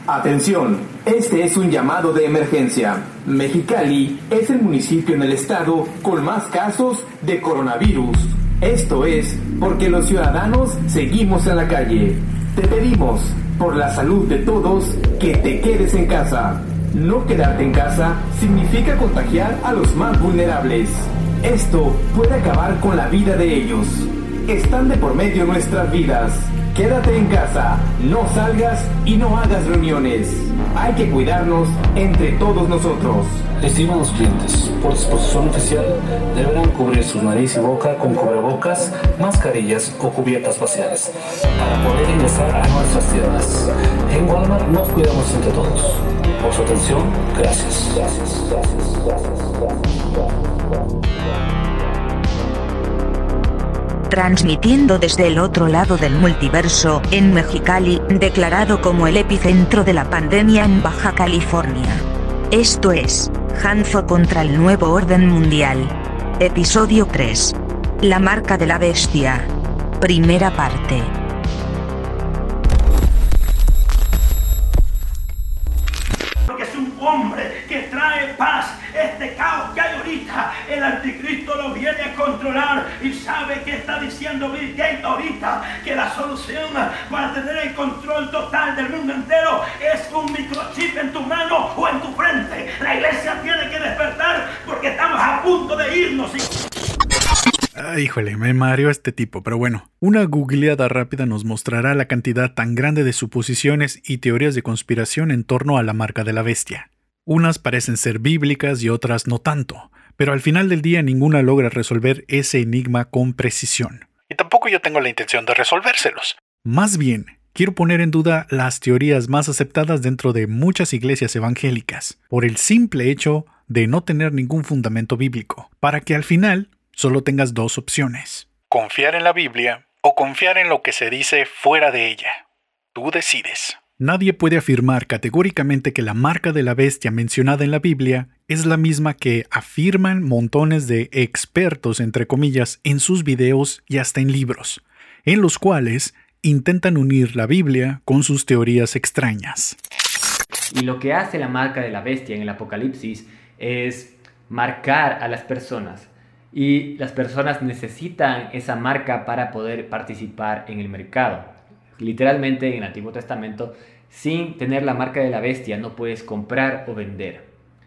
Atención, este es un llamado de emergencia. Mexicali es el municipio en el estado con más casos de coronavirus. Esto es porque los ciudadanos seguimos en la calle. Te pedimos, por la salud de todos, que te quedes en casa. No quedarte en casa significa contagiar a los más vulnerables. Esto puede acabar con la vida de ellos. Están de por medio nuestras vidas. Quédate en casa, no salgas y no hagas reuniones. Hay que cuidarnos entre todos nosotros. Estimados clientes, por disposición oficial, deberán cubrir su nariz y boca con cubrebocas, mascarillas o cubiertas faciales para poder ingresar a nuestras tiendas. En Walmart nos cuidamos entre todos. Por su atención, gracias. Transmitiendo desde el otro lado del multiverso, en Mexicali, declarado como el epicentro de la pandemia en Baja California. Esto es, Hanzo contra el nuevo orden mundial. Episodio 3. La marca de la bestia. Primera parte. Porque es un hombre que trae paz. Este caos que hay ahorita, el anticristo lo viene a controlar y sabe que está diciendo Bill Gates ahorita que la solución para tener el control total del mundo entero es un microchip en tu mano o en tu frente. La iglesia tiene que despertar porque estamos a punto de irnos. Híjole, me mareó este tipo, pero bueno, una googleada rápida nos mostrará la cantidad tan grande de suposiciones y teorías de conspiración en torno a la marca de la bestia. Unas parecen ser bíblicas y otras no tanto, pero al final del día ninguna logra resolver ese enigma con precisión. Y tampoco yo tengo la intención de resolvérselos. Más bien, quiero poner en duda las teorías más aceptadas dentro de muchas iglesias evangélicas, por el simple hecho de no tener ningún fundamento bíblico, para que al final solo tengas dos opciones: confiar en la Biblia o confiar en lo que se dice fuera de ella. Tú decides. Nadie puede afirmar categóricamente que la marca de la bestia mencionada en la Biblia es la misma que afirman montones de expertos, entre comillas, en sus videos y hasta en libros, en los cuales intentan unir la Biblia con sus teorías extrañas. Y lo que hace la marca de la bestia en el Apocalipsis es marcar a las personas. Y las personas necesitan esa marca para poder participar en el mercado. Literalmente en el Antiguo Testamento, sin tener la marca de la bestia no puedes comprar o vender.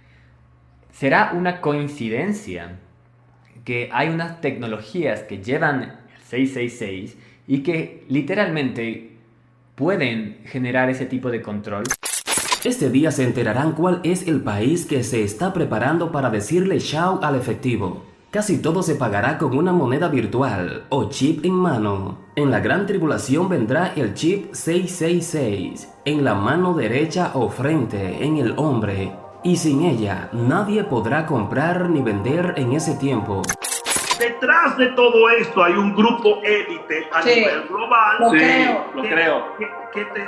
¿Será una coincidencia que hay unas tecnologías que llevan el 666 y que literalmente pueden generar ese tipo de control? Este día se enterarán cuál es el país que se está preparando para decirle chao al efectivo. Casi todo se pagará con una moneda virtual o chip en mano. En la gran tribulación vendrá el chip 666 en la mano derecha o frente en el hombre, y sin ella nadie podrá comprar ni vender en ese tiempo. Detrás de todo esto hay un grupo élite a nivel global. Lo creo. Que te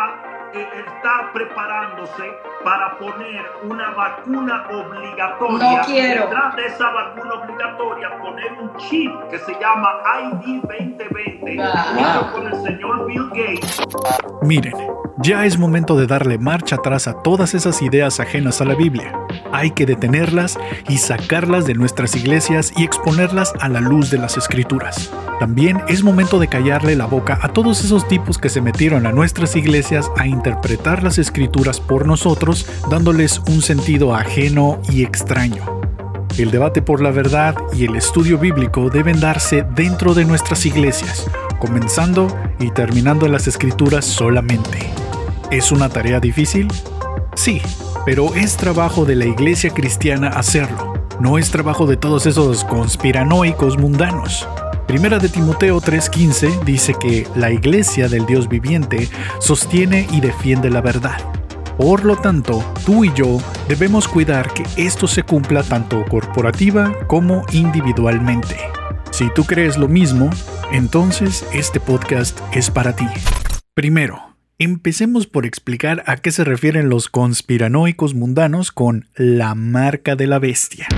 está preparándose para poner una vacuna obligatoria. No quiero. Detrás de esa vacuna obligatoria poner un chip que se llama ID 2020, hecho por el señor Bill Gates. Miren, ya es momento de darle marcha atrás a todas esas ideas ajenas a la Biblia. Hay que detenerlas y sacarlas de nuestras iglesias y exponerlas a la luz de las Escrituras. También es momento de callarle la boca a todos esos tipos que se metieron a nuestras iglesias a interpretar las Escrituras por nosotros, dándoles un sentido ajeno y extraño. El debate por la verdad y el estudio bíblico deben darse dentro de nuestras iglesias, comenzando y terminando en las Escrituras solamente. ¿Es una tarea difícil? Sí, pero es trabajo de la iglesia cristiana hacerlo. No es trabajo de todos esos conspiranoicos mundanos. Primera de Timoteo 3:15 dice que la iglesia del Dios viviente sostiene y defiende la verdad. Por lo tanto, tú y yo debemos cuidar que esto se cumpla tanto corporativa como individualmente. Si tú crees lo mismo, entonces este podcast es para ti. Primero, empecemos por explicar a qué se refieren los conspiranoicos mundanos con la marca de la bestia.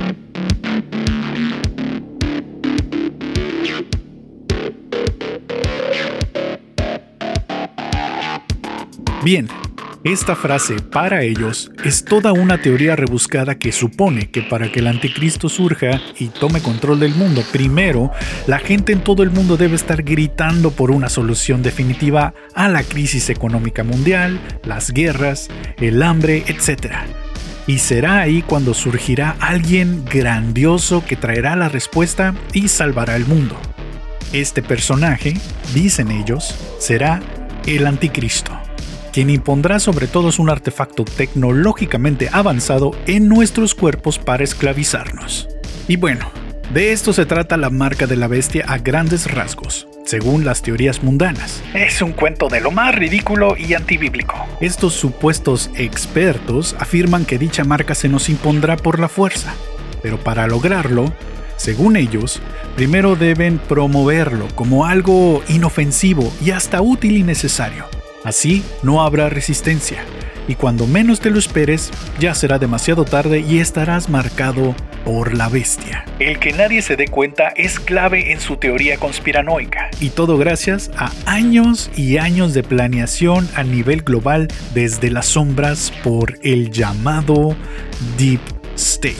Bien, Esta frase, para ellos, es toda una teoría rebuscada que supone que para que el anticristo surja y tome control del mundo, primero, la gente en todo el mundo debe estar gritando por una solución definitiva a la crisis económica mundial, las guerras, el hambre, etc. Y será ahí cuando surgirá alguien grandioso que traerá la respuesta y salvará el mundo. Este personaje, dicen ellos, será el anticristo, quien impondrá sobre todos un artefacto tecnológicamente avanzado en nuestros cuerpos para esclavizarnos. Y bueno, de esto se trata la marca de la bestia a grandes rasgos, según las teorías mundanas. Es un cuento de lo más ridículo y antibíblico. Estos supuestos expertos afirman que dicha marca se nos impondrá por la fuerza, pero para lograrlo, según ellos, primero deben promoverlo como algo inofensivo y hasta útil y necesario. Así no habrá resistencia, y cuando menos te lo esperes, ya será demasiado tarde y estarás marcado por la bestia. El que nadie se dé cuenta es clave en su teoría conspiranoica, y todo gracias a años y años de planeación a nivel global desde las sombras por el llamado Deep State.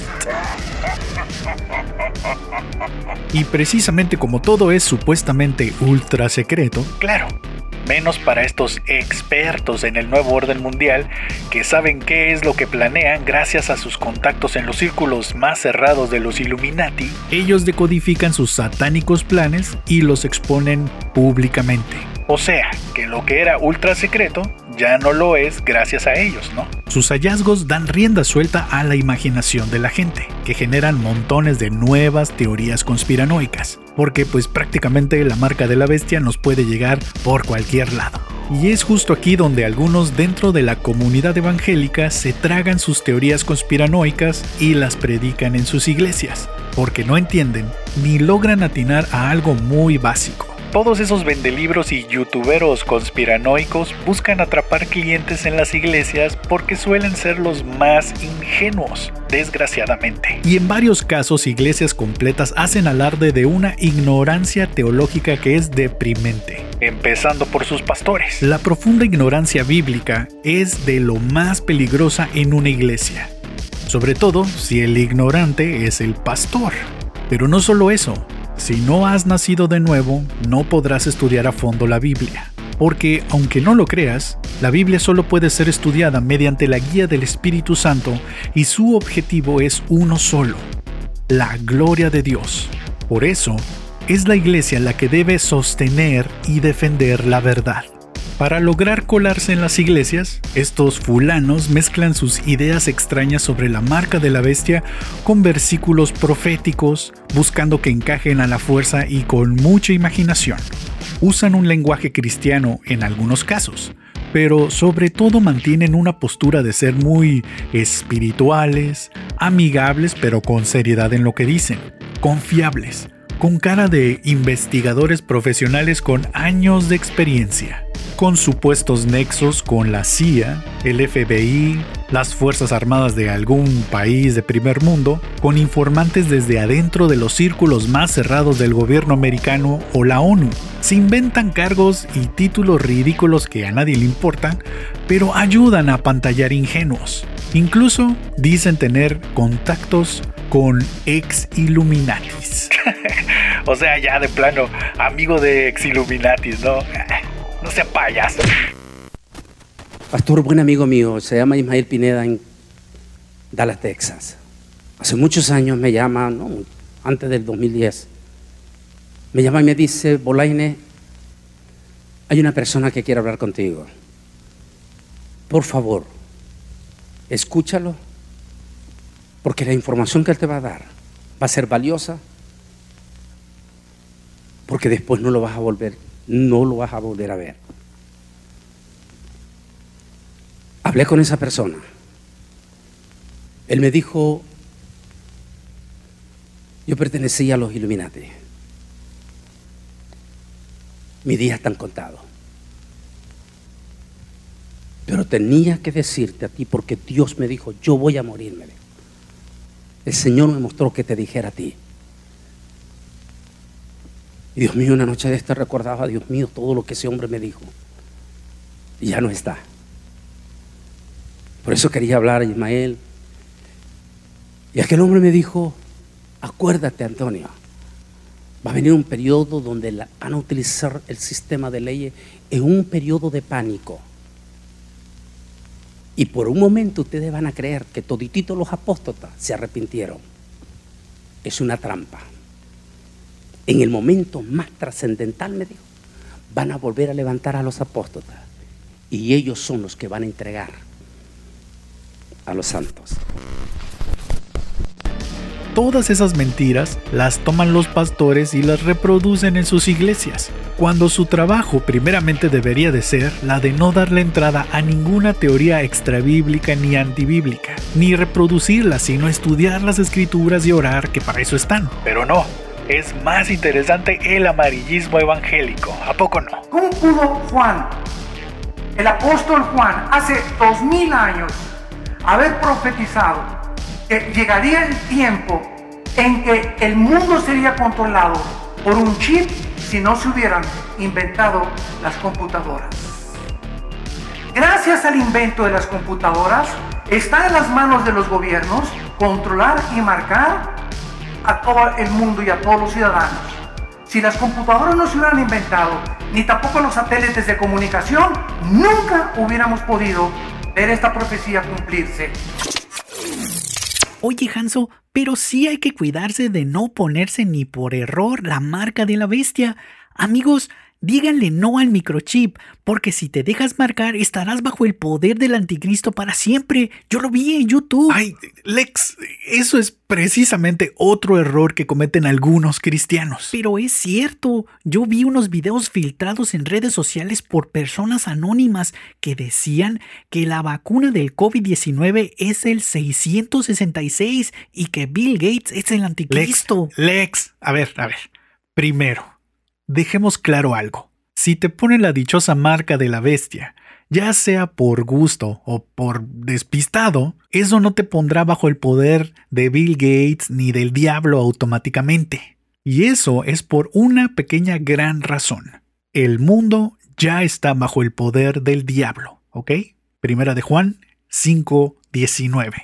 Y precisamente como todo es supuestamente ultra secreto, claro, menos para estos expertos en el nuevo orden mundial que saben qué es lo que planean gracias a sus contactos en los círculos más cerrados de los Illuminati, ellos decodifican sus satánicos planes y los exponen públicamente. O sea, que lo que era ultra secreto ya no lo es gracias a ellos, ¿no? Sus hallazgos dan rienda suelta a la imaginación de la gente, que generan montones de nuevas teorías conspiranoicas, porque pues prácticamente la marca de la bestia nos puede llegar por cualquier lado. Y es justo aquí donde algunos dentro de la comunidad evangélica se tragan sus teorías conspiranoicas y las predican en sus iglesias, porque no entienden ni logran atinar a algo muy básico. Todos esos vendelibros y youtuberos conspiranoicos buscan atrapar clientes en las iglesias porque suelen ser los más ingenuos, desgraciadamente. Y en varios casos iglesias completas hacen alarde de una ignorancia teológica que es deprimente, empezando por sus pastores. La profunda ignorancia bíblica es de lo más peligrosa en una iglesia, sobre todo si el ignorante es el pastor. Pero no solo eso. Si no has nacido de nuevo, no podrás estudiar a fondo la Biblia, porque aunque no lo creas, la Biblia solo puede ser estudiada mediante la guía del Espíritu Santo y su objetivo es uno solo, la gloria de Dios. Por eso, es la iglesia la que debe sostener y defender la verdad. Para lograr colarse en las iglesias, estos fulanos mezclan sus ideas extrañas sobre la marca de la bestia con versículos proféticos, buscando que encajen a la fuerza y con mucha imaginación. Usan un lenguaje cristiano en algunos casos, pero sobre todo mantienen una postura de ser muy espirituales, amigables pero con seriedad en lo que dicen, confiables, con cara de investigadores profesionales con años de experiencia, con supuestos nexos con la CIA, el FBI, las Fuerzas Armadas de algún país de primer mundo, con informantes desde adentro de los círculos más cerrados del gobierno americano o la ONU. Se inventan cargos y títulos ridículos que a nadie le importan, pero ayudan a apantallar ingenuos. Incluso dicen tener contactos con ex-Illuminatis. O sea, ya de plano, amigo de ex-Illuminatis, ¿no? No sea payaso. Pastor, buen amigo mío, se llama Ismael Pineda en Dallas, Texas. Hace muchos años me llama, no, antes del 2010, me llama y me dice: Bolaine, hay una persona que quiere hablar contigo. Por favor, escúchalo, porque la información que él te va a dar va a ser valiosa, porque después no lo vas a volver a ver. Hablé con esa persona. Él me dijo: yo pertenecía a los Illuminati. Mis días están contados. Pero tenía que decirte a ti porque Dios me dijo: yo voy a morirme. El Señor me mostró que te dijera a ti. Y Dios mío, una noche de esta recordaba, Dios mío, todo lo que ese hombre me dijo. Y ya no está. Por eso quería hablar a Ismael. Y aquel hombre me dijo, acuérdate, Antonio, va a venir un periodo donde van a utilizar el sistema de leyes en un periodo de pánico. Y por un momento ustedes van a creer que todititos los apóstatas se arrepintieron. Es una trampa. En el momento más trascendental, me dijo, van a volver a levantar a los apóstatas. Y ellos son los que van a entregar a los santos. Todas esas mentiras las toman los pastores y las reproducen en sus iglesias, cuando su trabajo primeramente debería de ser la de no darle entrada a ninguna teoría extrabíblica ni antibíblica, ni reproducirlas, sino estudiar las escrituras y orar, que para eso están. Pero no, es más interesante el amarillismo evangélico, ¿a poco no? ¿Cómo pudo Juan, el apóstol Juan, hace 2000 años, haber profetizado que llegaría el tiempo en que el mundo sería controlado por un chip si no se hubieran inventado las computadoras? Gracias al invento de las computadoras, está en las manos de los gobiernos controlar y marcar a todo el mundo y a todos los ciudadanos. Si las computadoras no se hubieran inventado, ni tampoco los satélites de comunicación, nunca hubiéramos podido ver esta profecía cumplirse. Oye, Hanso, pero sí hay que cuidarse de no ponerse ni por error la marca de la bestia. Amigos, díganle no al microchip, porque si te dejas marcar estarás bajo el poder del anticristo para siempre. Yo lo vi en YouTube. Ay, Lex, eso es precisamente otro error que cometen algunos cristianos. Pero es cierto, yo vi unos videos filtrados en redes sociales por personas anónimas que decían que la vacuna del COVID-19 es el 666 y que Bill Gates es el anticristo. Lex, a ver, primero, dejemos claro algo. Si te ponen la dichosa marca de la bestia, ya sea por gusto o por despistado, eso no te pondrá bajo el poder de Bill Gates ni del diablo automáticamente. Y eso es por una pequeña gran razón. El mundo ya está bajo el poder del diablo, ¿ok? Primera de Juan 5:19.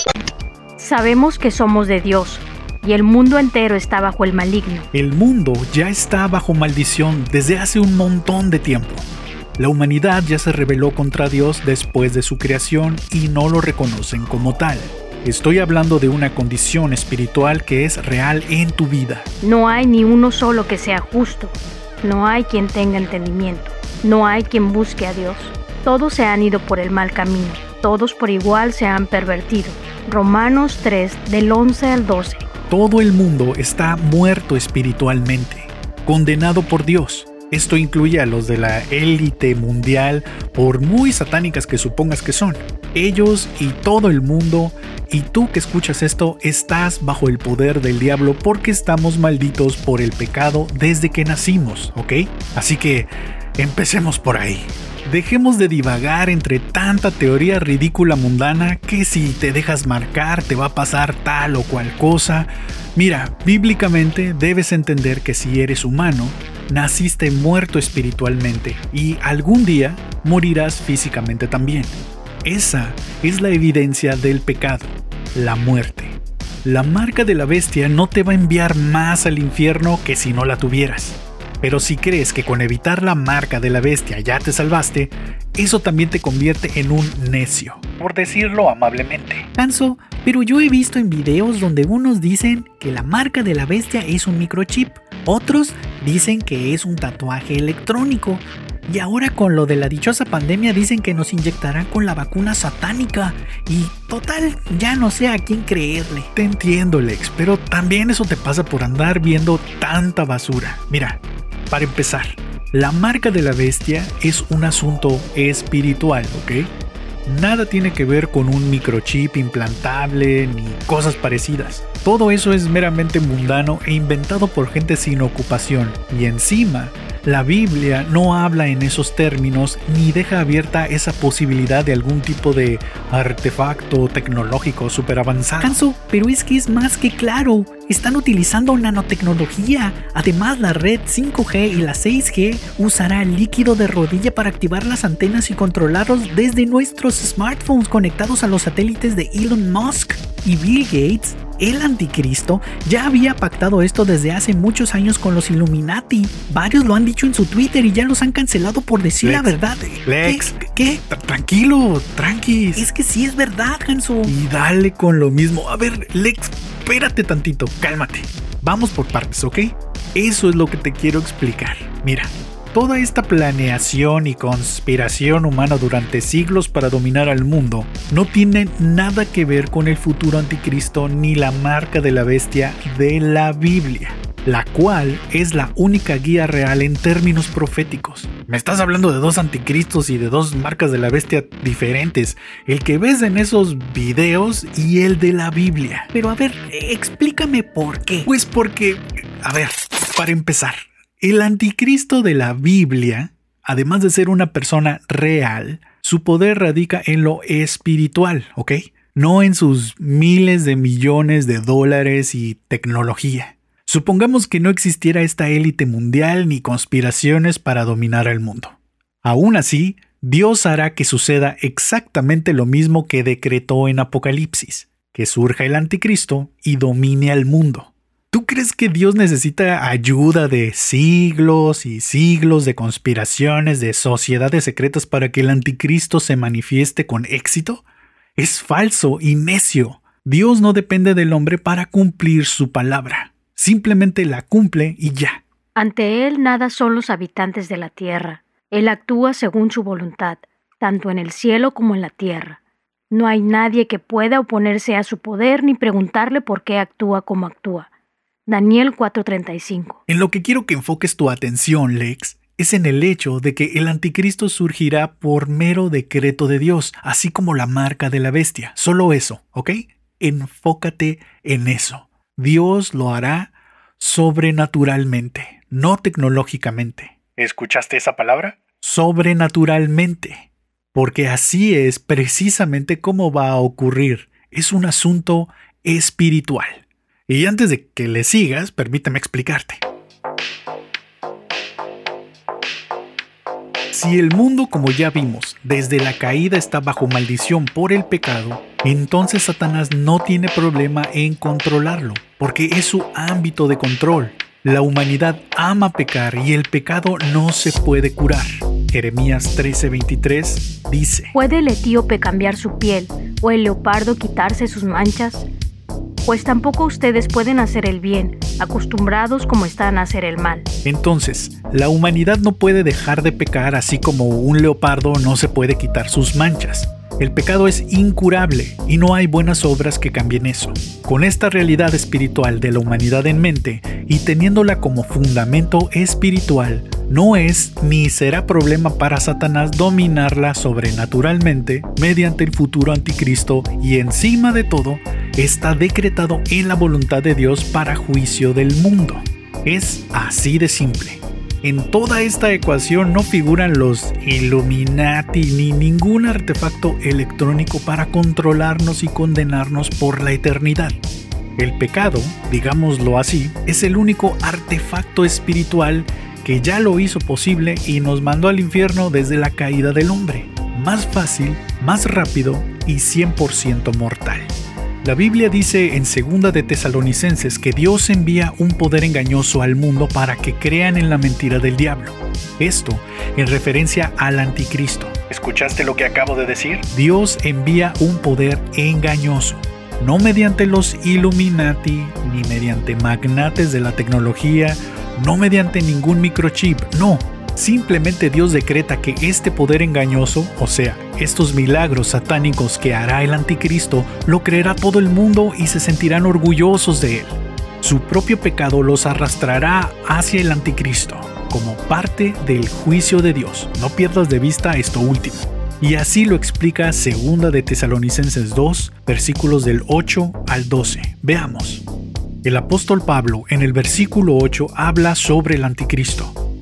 Sabemos que somos de Dios, y el mundo entero está bajo el maligno. El mundo ya está bajo maldición desde hace un montón de tiempo. La humanidad ya se rebeló contra Dios después de su creación y no lo reconocen como tal. Estoy hablando de una condición espiritual que es real en tu vida. No hay ni uno solo que sea justo. No hay quien tenga entendimiento. No hay quien busque a Dios. Todos se han ido por el mal camino. Todos por igual se han pervertido. Romanos 3, del 11 al 12. Todo el mundo está muerto espiritualmente, condenado por Dios. Esto incluye a los de la élite mundial, por muy satánicas que supongas que son. Ellos y todo el mundo, y tú que escuchas esto, estás bajo el poder del diablo porque estamos malditos por el pecado desde que nacimos, ¿ok? Así que empecemos por ahí. Dejemos de divagar entre tanta teoría ridícula mundana que si te dejas marcar te va a pasar tal o cual cosa. Mira, bíblicamente debes entender que si eres humano, naciste muerto espiritualmente y algún día morirás físicamente también. Esa es la evidencia del pecado, la muerte. La marca de la bestia no te va a enviar más al infierno que si no la tuvieras. Pero si crees que con evitar la marca de la bestia ya te salvaste, eso también te convierte en un necio, por decirlo amablemente. Hanso, pero yo he visto en videos donde unos dicen que la marca de la bestia es un microchip, otros dicen que es un tatuaje electrónico, y ahora con lo de la dichosa pandemia dicen que nos inyectarán con la vacuna satánica, y total, ya no sé a quién creerle. Te entiendo, Lex, pero también eso te pasa por andar viendo tanta basura. Mira, para empezar, la marca de la bestia es un asunto espiritual, ¿ok? Nada tiene que ver con un microchip implantable ni cosas parecidas. Todo eso es meramente mundano e inventado por gente sin ocupación. Y encima, La Biblia no habla en esos términos ni deja abierta esa posibilidad de algún tipo de artefacto tecnológico súper avanzado. Hanzo, pero es que es más que claro. Están utilizando nanotecnología. Además, la red 5G y la 6G usará líquido de rodilla para activar las antenas y controlarlos desde nuestros smartphones conectados a los satélites de Elon Musk. Y Bill Gates, el anticristo, ya había pactado esto desde hace muchos años con los Illuminati. Varios lo han dicho en su Twitter y ya los han cancelado por decir la verdad. Lex, ¿qué? Tranquilo, tranquis. Es que sí es verdad, Hanzo. Y dale con lo mismo. A ver, Lex, espérate tantito, cálmate. Vamos por partes, ¿ok? Eso es lo que te quiero explicar. Mira, toda esta planeación y conspiración humana durante siglos para dominar al mundo no tiene nada que ver con el futuro anticristo ni la marca de la bestia de la Biblia, la cual es la única guía real en términos proféticos. Me estás hablando de dos anticristos y de dos marcas de la bestia diferentes, el que ves en esos videos y el de la Biblia. Pero a ver, explícame por qué. Pues porque, a ver, para empezar, el anticristo de la Biblia, además de ser una persona real, su poder radica en lo espiritual, ¿ok? No en sus miles de millones de dólares y tecnología. Supongamos que no existiera esta élite mundial ni conspiraciones para dominar al mundo. Aún así, Dios hará que suceda exactamente lo mismo que decretó en Apocalipsis, que surja el anticristo y domine al mundo. ¿Tú crees que Dios necesita ayuda de siglos y siglos de conspiraciones, de sociedades secretas para que el anticristo se manifieste con éxito? Es falso y necio. Dios no depende del hombre para cumplir su palabra. Simplemente la cumple y ya. Ante Él nada son los habitantes de la tierra. Él actúa según su voluntad, tanto en el cielo como en la tierra. No hay nadie que pueda oponerse a su poder ni preguntarle por qué actúa como actúa. Daniel 4:35. En lo que quiero que enfoques tu atención, Lex, es en el hecho de que el anticristo surgirá por mero decreto de Dios, así como la marca de la bestia. Solo eso, ¿ok? Enfócate en eso. Dios lo hará sobrenaturalmente, no tecnológicamente. ¿Escuchaste esa palabra? Sobrenaturalmente. Porque así es precisamente cómo va a ocurrir. Es un asunto espiritual. Y antes de que le sigas, permíteme explicarte. Si el mundo, como ya vimos, desde la caída está bajo maldición por el pecado, entonces Satanás no tiene problema en controlarlo, porque es su ámbito de control. La humanidad ama pecar y el pecado no se puede curar. Jeremías 13:23 dice: ¿Puede el etíope cambiar su piel o el leopardo quitarse sus manchas? Pues tampoco ustedes pueden hacer el bien, acostumbrados como están a hacer el mal. Entonces, la humanidad no puede dejar de pecar así como un leopardo no se puede quitar sus manchas. El pecado es incurable y no hay buenas obras que cambien eso. Con esta realidad espiritual de la humanidad en mente y teniéndola como fundamento espiritual, no es ni será problema para Satanás dominarla sobrenaturalmente mediante el futuro anticristo y encima de todo, está decretado en la voluntad de Dios para juicio del mundo. Es así de simple. En toda esta ecuación no figuran los Illuminati ni ningún artefacto electrónico para controlarnos y condenarnos por la eternidad. El pecado, digámoslo así, es el único artefacto espiritual que ya lo hizo posible y nos mandó al infierno desde la caída del hombre. Más fácil, más rápido y 100% mortal. La Biblia dice en 2 de Tesalonicenses que Dios envía un poder engañoso al mundo para que crean en la mentira del diablo. Esto en referencia al anticristo. ¿Escuchaste lo que acabo de decir? Dios envía un poder engañoso, no mediante los Illuminati, ni mediante magnates de la tecnología, no mediante ningún microchip, no. Simplemente Dios decreta que este poder engañoso, o sea, estos milagros satánicos que hará el anticristo, lo creerá todo el mundo y se sentirán orgullosos de él. Su propio pecado los arrastrará hacia el anticristo, como parte del juicio de Dios. No pierdas de vista esto último. Y así lo explica 2 de Tesalonicenses 2, versículos del 8 al 12. Veamos. El apóstol Pablo en el versículo 8 habla sobre el anticristo.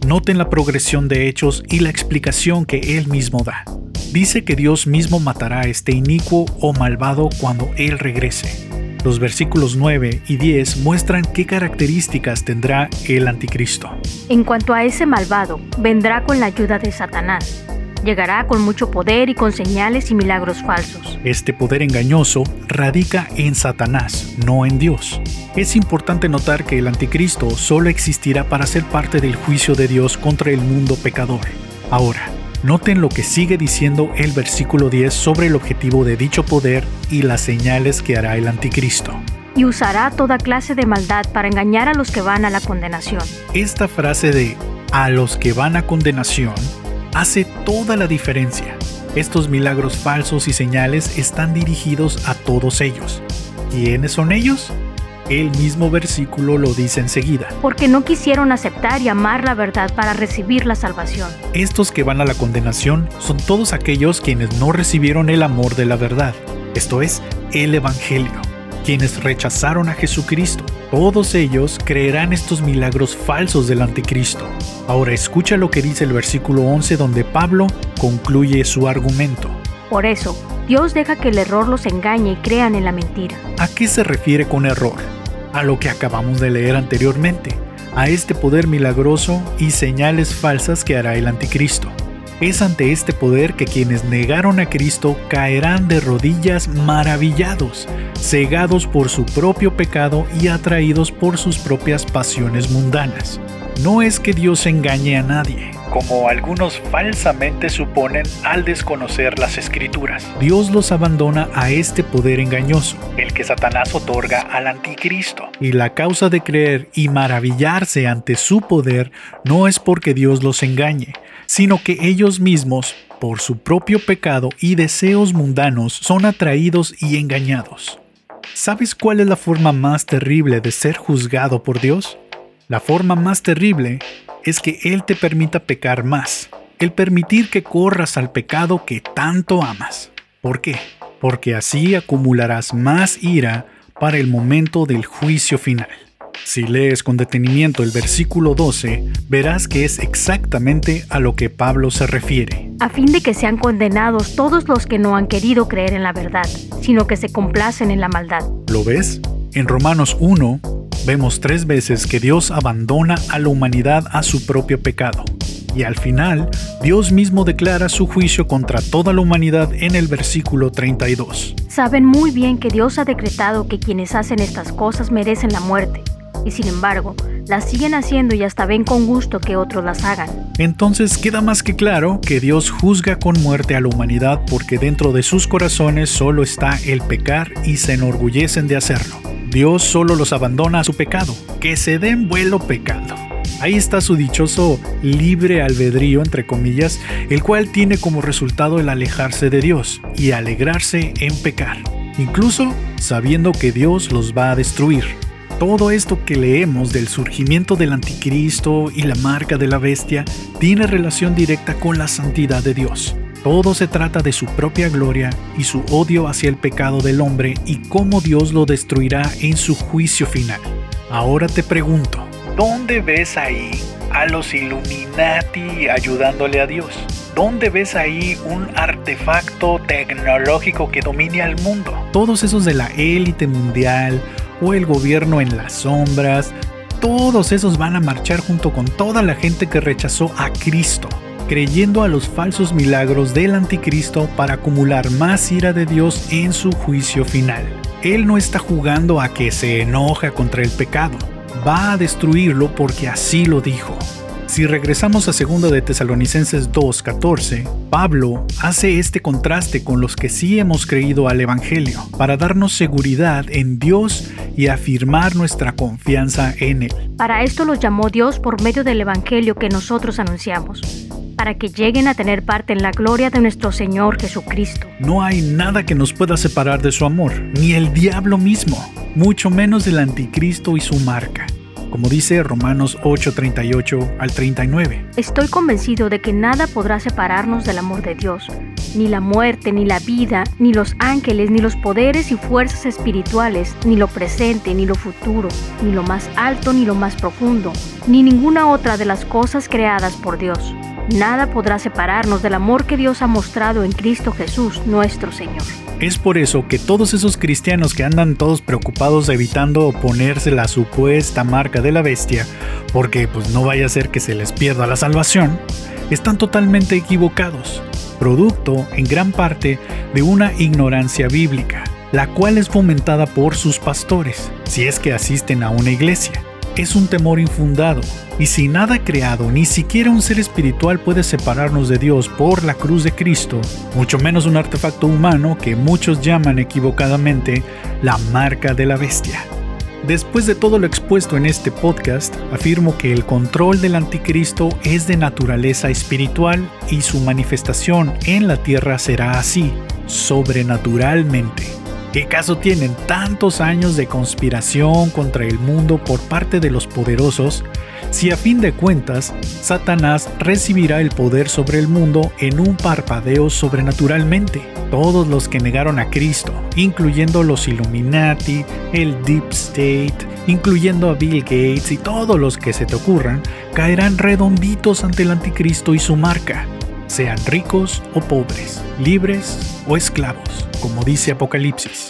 Noten la progresión de hechos y la explicación que él mismo da. Dice que Dios mismo matará a este inicuo o malvado cuando él regrese. Los versículos 9 y 10 muestran qué características tendrá el anticristo. En cuanto a ese malvado, vendrá con la ayuda de Satanás. Llegará con mucho poder y con señales y milagros falsos. Este poder engañoso radica en Satanás, no en Dios. Es importante notar que el anticristo solo existirá para ser parte del juicio de Dios contra el mundo pecador. Ahora, noten lo que sigue diciendo el versículo 10 sobre el objetivo de dicho poder y las señales que hará el anticristo. Y usará toda clase de maldad para engañar a los que van a la condenación. Esta frase de "a los que van a condenación" hace toda la diferencia. Estos milagros falsos y señales están dirigidos a todos ellos. ¿Quiénes son ellos? El mismo versículo lo dice enseguida. Porque no quisieron aceptar y amar la verdad para recibir la salvación. Estos que van a la condenación son todos aquellos quienes no recibieron el amor de la verdad, esto es, el Evangelio, quienes rechazaron a Jesucristo. Todos ellos creerán estos milagros falsos del anticristo. Ahora escucha lo que dice el versículo 11 donde Pablo concluye su argumento. Por eso, Dios deja que el error los engañe y crean en la mentira. ¿A qué se refiere con error? A lo que acabamos de leer anteriormente, a este poder milagroso y señales falsas que hará el anticristo. Es ante este poder que quienes negaron a Cristo caerán de rodillas maravillados, cegados por su propio pecado y atraídos por sus propias pasiones mundanas. No es que Dios engañe a nadie, como algunos falsamente suponen al desconocer las Escrituras. Dios los abandona a este poder engañoso, el que Satanás otorga al anticristo. Y la causa de creer y maravillarse ante su poder no es porque Dios los engañe, sino que ellos mismos, por su propio pecado y deseos mundanos, son atraídos y engañados. ¿Sabes cuál es la forma más terrible de ser juzgado por Dios? La forma más terrible es que Él te permita pecar más, el permitir que corras al pecado que tanto amas. ¿Por qué? Porque así acumularás más ira para el momento del juicio final. Si lees con detenimiento el versículo 12, verás que es exactamente a lo que Pablo se refiere. A fin de que sean condenados todos los que no han querido creer en la verdad, sino que se complacen en la maldad. ¿Lo ves? En Romanos 1, vemos 3 veces que Dios abandona a la humanidad a su propio pecado. Y al final, Dios mismo declara su juicio contra toda la humanidad en el versículo 32. Saben muy bien que Dios ha decretado que quienes hacen estas cosas merecen la muerte. Y sin embargo, las siguen haciendo y hasta ven con gusto que otros las hagan. Entonces queda más que claro que Dios juzga con muerte a la humanidad porque dentro de sus corazones solo está el pecar y se enorgullecen de hacerlo. Dios solo los abandona a su pecado, que se den vuelo pecado. Ahí está su dichoso libre albedrío, entre comillas, el cual tiene como resultado el alejarse de Dios y alegrarse en pecar, incluso sabiendo que Dios los va a destruir. Todo esto que leemos del surgimiento del anticristo y la marca de la bestia tiene relación directa con la santidad de Dios. Todo se trata de su propia gloria y su odio hacia el pecado del hombre y cómo Dios lo destruirá en su juicio final. Ahora te pregunto, ¿dónde ves ahí a los Illuminati ayudándole a Dios? ¿Dónde ves ahí un artefacto tecnológico que domine al mundo? Todos esos de la élite mundial o el gobierno en las sombras, todos esos van a marchar junto con toda la gente que rechazó a Cristo, creyendo a los falsos milagros del anticristo para acumular más ira de Dios en su juicio final. Él no está jugando a que se enoja contra el pecado, va a destruirlo porque así lo dijo. Si regresamos a 2 de Tesalonicenses 2:14, Pablo hace este contraste con los que sí hemos creído al Evangelio, para darnos seguridad en Dios y afirmar nuestra confianza en Él. Para esto los llamó Dios por medio del Evangelio que nosotros anunciamos, para que lleguen a tener parte en la gloria de nuestro Señor Jesucristo. No hay nada que nos pueda separar de su amor, ni el diablo mismo, mucho menos el anticristo y su marca. Como dice Romanos 8:38 al 39. Estoy convencido de que nada podrá separarnos del amor de Dios, ni la muerte, ni la vida, ni los ángeles, ni los poderes y fuerzas espirituales, ni lo presente, ni lo futuro, ni lo más alto, ni lo más profundo, ni ninguna otra de las cosas creadas por Dios. Nada podrá separarnos del amor que Dios ha mostrado en Cristo Jesús, nuestro Señor. Es por eso que todos esos cristianos que andan todos preocupados evitando ponerse la supuesta marca de la bestia, porque pues no vaya a ser que se les pierda la salvación, están totalmente equivocados, producto en gran parte de una ignorancia bíblica, la cual es fomentada por sus pastores, si es que asisten a una iglesia. Es un temor infundado, y si nada creado, ni siquiera un ser espiritual puede separarnos de Dios por la cruz de Cristo, mucho menos un artefacto humano que muchos llaman equivocadamente la marca de la bestia. Después de todo lo expuesto en este podcast, afirmo que el control del anticristo es de naturaleza espiritual y su manifestación en la tierra será así, sobrenaturalmente. ¿Qué caso tienen tantos años de conspiración contra el mundo por parte de los poderosos si a fin de cuentas Satanás recibirá el poder sobre el mundo en un parpadeo sobrenaturalmente? Todos los que negaron a Cristo, incluyendo los Illuminati, el Deep State, incluyendo a Bill Gates y todos los que se te ocurran, caerán redonditos ante el anticristo y su marca, sean ricos o pobres, libres o esclavos, como dice Apocalipsis.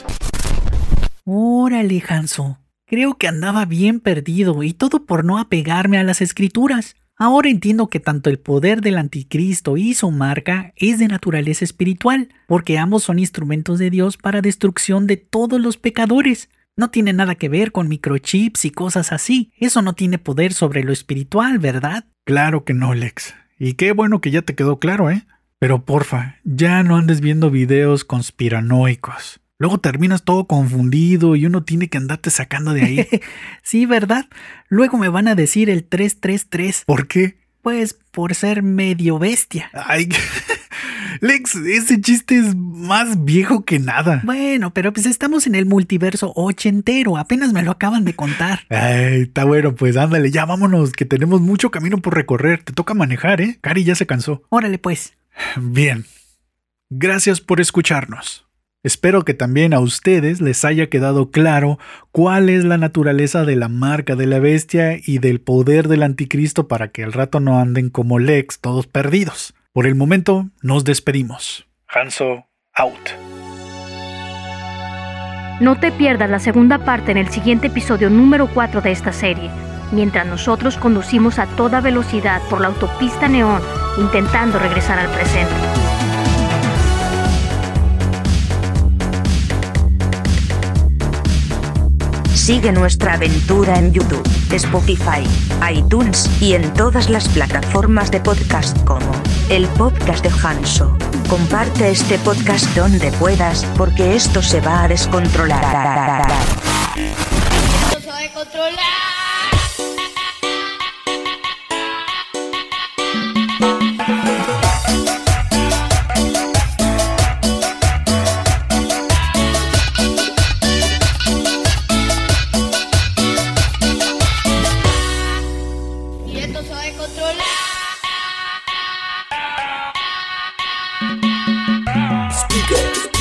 Órale, Hanso. Creo que andaba bien perdido y todo por no apegarme a las escrituras. Ahora entiendo que tanto el poder del anticristo y su marca es de naturaleza espiritual, porque ambos son instrumentos de Dios para destrucción de todos los pecadores. No tiene nada que ver con microchips y cosas así. Eso no tiene poder sobre lo espiritual, ¿verdad? Claro que no, Lex. Y qué bueno que ya te quedó claro, ¿eh? Pero porfa, ya no andes viendo videos conspiranoicos. Luego terminas todo confundido y uno tiene que andarte sacando de ahí. Sí, ¿verdad? Luego me van a decir el 333. ¿Por qué? Pues por ser medio bestia. Ay, Lex, ese chiste es más viejo que nada. Bueno, pero pues estamos en el multiverso ochentero. Apenas me lo acaban de contar. Ay, está bueno, pues ándale, ya vámonos, que tenemos mucho camino por recorrer. Te toca manejar, ¿eh? Cari ya se cansó. Órale, pues. Bien. Gracias por escucharnos. Espero que también a ustedes les haya quedado claro cuál es la naturaleza de la marca de la bestia y del poder del anticristo para que al rato no anden como Lex todos perdidos. Por el momento, nos despedimos. Hanso, out. No te pierdas la segunda parte en el siguiente episodio número 4 de esta serie, mientras nosotros conducimos a toda velocidad por la autopista Neón, intentando regresar al presente. Sigue nuestra aventura en YouTube, Spotify, iTunes y en todas las plataformas de podcast como el podcast de Hanso. Comparte este podcast donde puedas, porque esto se va a descontrolar. Esto se va a descontrolar. Speaker.